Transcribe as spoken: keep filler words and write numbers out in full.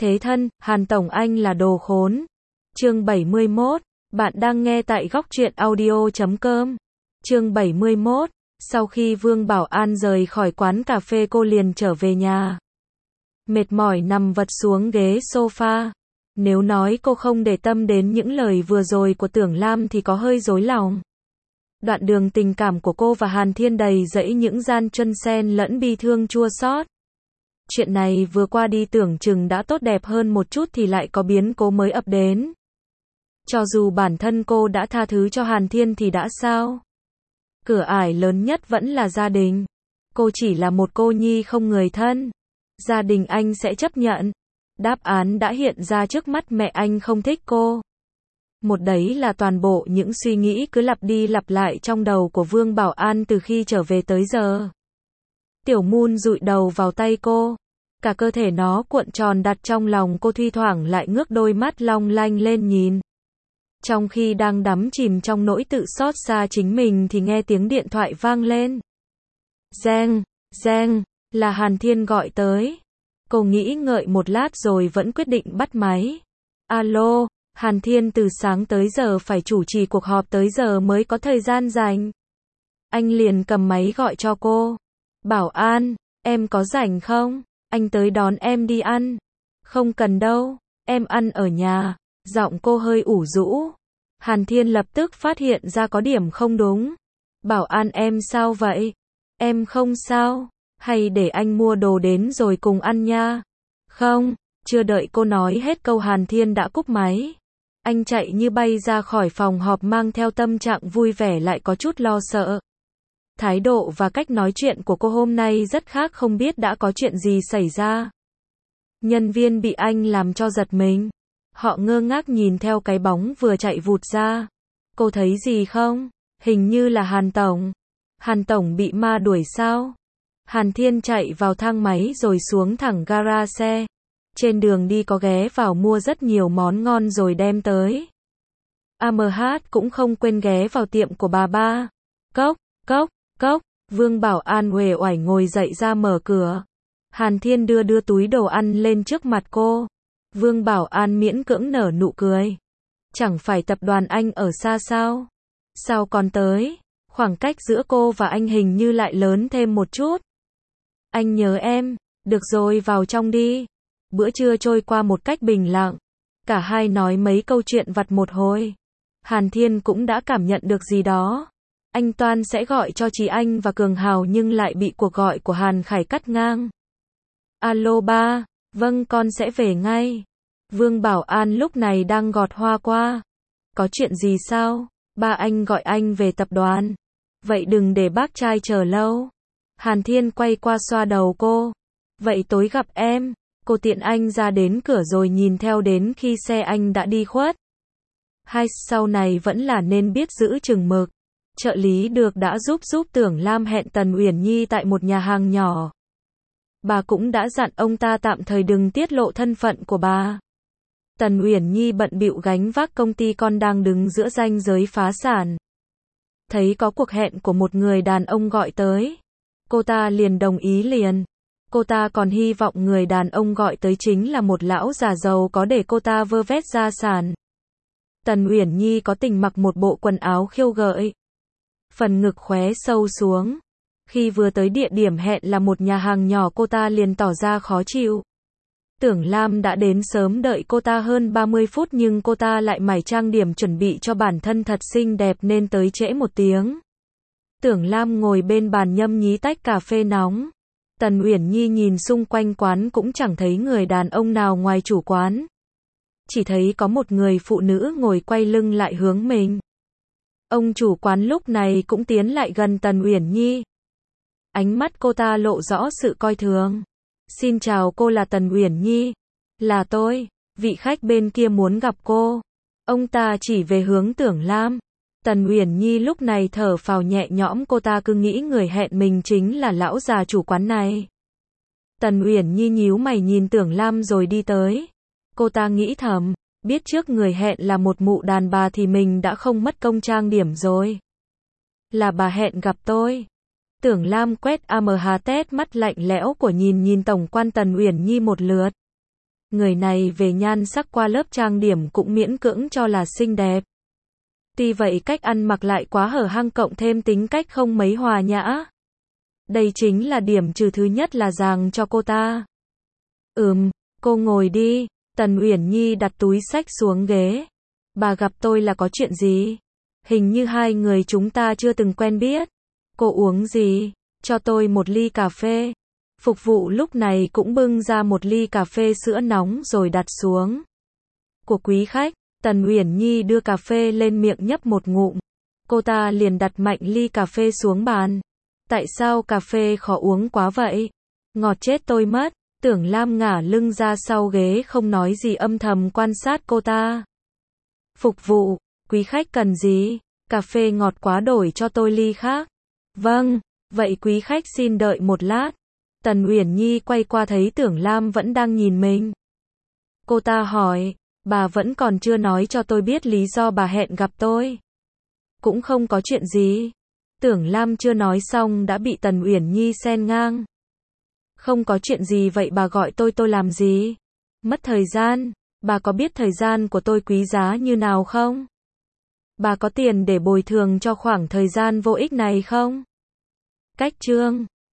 Thế thân, Hàn Tổng anh là đồ khốn. Chương bảy mươi mốt, bạn đang nghe tại góc truyện audio chấm com. Chương bảy mươi mốt, sau khi Vương Bảo An rời khỏi quán cà phê cô liền trở về nhà. Mệt mỏi nằm vật xuống ghế sofa. Nếu nói cô không để tâm đến những lời vừa rồi của Tưởng Lam thì có hơi dối lòng. Đoạn đường tình cảm của cô và Hàn Thiên đầy dẫy những gian truân xen lẫn bi thương chua xót. Chuyện này vừa qua đi tưởng chừng đã tốt đẹp hơn một chút thì lại có biến cố mới ập đến. Cho dù bản thân cô đã tha thứ cho Hàn Thiên thì đã sao? Cửa ải lớn nhất vẫn là gia đình. Cô chỉ là một cô nhi không người thân. Gia đình anh sẽ chấp nhận. Đáp án đã hiện ra trước mắt, mẹ anh không thích cô. Một đấy là toàn bộ những suy nghĩ cứ lặp đi lặp lại trong đầu của Vương Bảo An từ khi trở về tới giờ. Tiểu Moon dụi đầu vào tay cô. Cả cơ thể nó cuộn tròn đặt trong lòng cô, thi thoảng lại ngước đôi mắt long lanh lên nhìn. Trong khi đang đắm chìm trong nỗi tự xót xa chính mình thì nghe tiếng điện thoại vang lên. Giang, Giang, là Hàn Thiên gọi tới. Cô nghĩ ngợi một lát rồi vẫn quyết định bắt máy. Alo, Hàn Thiên từ sáng tới giờ phải chủ trì cuộc họp tới giờ mới có thời gian rảnh. Anh liền cầm máy gọi cho cô. Bảo An, em có rảnh không? Anh tới đón em đi ăn. Không cần đâu, em ăn ở nhà. Giọng cô hơi ủ rũ. Hàn Thiên lập tức phát hiện ra có điểm không đúng. Bảo An em sao vậy? Em không sao, hay để anh mua đồ đến rồi cùng ăn nha. Không, chưa đợi cô nói hết câu Hàn Thiên đã cúp máy. Anh chạy như bay ra khỏi phòng họp mang theo tâm trạng vui vẻ lại có chút lo sợ. Thái độ và cách nói chuyện của cô hôm nay rất khác, không biết đã có chuyện gì xảy ra. Nhân viên bị anh làm cho giật mình. Họ ngơ ngác nhìn theo cái bóng vừa chạy vụt ra. Cô thấy gì không? Hình như là Hàn Tổng. Hàn Tổng bị ma đuổi sao? Hàn Thiên chạy vào thang máy rồi xuống thẳng gara xe. Trên đường đi có ghé vào mua rất nhiều món ngon rồi đem tới. a em hát cũng không quên ghé vào tiệm của bà ba. Cốc, cốc, cốc. Vương Bảo An uể oải ngồi dậy ra mở cửa. Hàn Thiên đưa đưa túi đồ ăn lên trước mặt cô. Vương Bảo An miễn cưỡng nở nụ cười. Chẳng phải tập đoàn anh ở xa sao? Sao còn tới? Khoảng cách giữa cô và anh hình như lại lớn thêm một chút. Anh nhớ em. Được rồi, vào trong đi. Bữa trưa trôi qua một cách bình lặng. Cả hai nói mấy câu chuyện vặt một hồi. Hàn Thiên cũng đã cảm nhận được gì đó. Anh toan sẽ gọi cho Trí Anh và Cường Hào nhưng lại bị cuộc gọi của Hàn Khải cắt ngang. Alo ba, vâng con sẽ về ngay. Vương Bảo An lúc này đang gọt hoa qua. Có chuyện gì sao? Ba anh gọi anh về tập đoàn. Vậy đừng để bác trai chờ lâu. Hàn Thiên quay qua xoa đầu cô. Vậy tối gặp em. Cô tiện anh ra đến cửa rồi nhìn theo đến khi xe anh đã đi khuất. Hai, sau này vẫn là nên biết giữ chừng mực. Trợ lý được đã giúp giúp Tưởng Lam hẹn Tần Uyển Nhi tại một nhà hàng nhỏ. Bà cũng đã dặn ông ta tạm thời đừng tiết lộ thân phận của bà. Tần Uyển Nhi bận bịu gánh vác công ty con đang đứng giữa ranh giới phá sản. Thấy có cuộc hẹn của một người đàn ông gọi tới. Cô ta liền đồng ý liền. Cô ta còn hy vọng người đàn ông gọi tới chính là một lão già giàu có để cô ta vơ vét gia sản. Tần Uyển Nhi có tình mặc một bộ quần áo khiêu gợi. Phần ngực khóe sâu xuống. Khi vừa tới địa điểm hẹn là một nhà hàng nhỏ cô ta liền tỏ ra khó chịu. Tưởng Lam đã đến sớm đợi cô ta hơn ba mươi phút nhưng cô ta lại mải trang điểm chuẩn bị cho bản thân thật xinh đẹp nên tới trễ một tiếng. Tưởng Lam ngồi bên bàn nhâm nhí tách cà phê nóng. Tần Uyển Nhi nhìn xung quanh quán cũng chẳng thấy người đàn ông nào ngoài chủ quán. Chỉ thấy có một người phụ nữ ngồi quay lưng lại hướng mình. Ông chủ quán lúc này cũng tiến lại gần Tần Uyển Nhi. Ánh mắt cô ta lộ rõ sự coi thường. Xin chào, cô là Tần Uyển Nhi. Là tôi, vị khách bên kia muốn gặp cô. Ông ta chỉ về hướng Tưởng Lam. Tần Uyển Nhi lúc này thở phào nhẹ nhõm, cô ta cứ nghĩ người hẹn mình chính là lão già chủ quán này. Tần Uyển Nhi nhíu mày nhìn Tưởng Lam rồi đi tới. Cô ta nghĩ thầm, biết trước người hẹn là một mụ đàn bà thì mình đã không mất công trang điểm rồi. Là bà hẹn gặp tôi. Tưởng Lam quét a em hát mắt lạnh lẽo của nhìn nhìn tổng quan Tần Uyển Nhi một lượt. người này về nhan sắc qua lớp trang điểm cũng miễn cưỡng cho là xinh đẹp. Tuy vậy cách ăn mặc lại quá hở hang cộng thêm tính cách không mấy hòa nhã. Đây chính là điểm trừ thứ nhất là ràng cho cô ta. Ừm, cô ngồi đi. Tần Uyển Nhi đặt túi xách xuống ghế. Bà gặp tôi là có chuyện gì? Hình như hai người chúng ta chưa từng quen biết. Cô uống gì? Cho tôi một ly cà phê. Phục vụ lúc này cũng bưng ra một ly cà phê sữa nóng rồi đặt xuống. Của quý khách, Tần Uyển Nhi đưa cà phê lên miệng nhấp một ngụm. Cô ta liền đặt mạnh ly cà phê xuống bàn. Tại sao cà phê khó uống quá vậy? Ngọt chết tôi mất. Tưởng Lam ngả lưng ra sau ghế không nói gì âm thầm quan sát cô ta. Phục vụ, quý khách cần gì? Cà phê ngọt quá đổi cho tôi ly khác. Vâng, vậy quý khách xin đợi một lát. Tần Uyển Nhi quay qua thấy Tưởng Lam vẫn đang nhìn mình. Cô ta hỏi, bà vẫn còn chưa nói cho tôi biết lý do bà hẹn gặp tôi. Cũng không có chuyện gì. Tưởng Lam chưa nói xong đã bị Tần Uyển Nhi xen ngang. Không có chuyện gì vậy bà gọi tôi tôi làm gì? Mất thời gian, bà có biết thời gian của tôi quý giá như nào không? Bà có tiền để bồi thường cho khoảng thời gian vô ích này không? Cách chương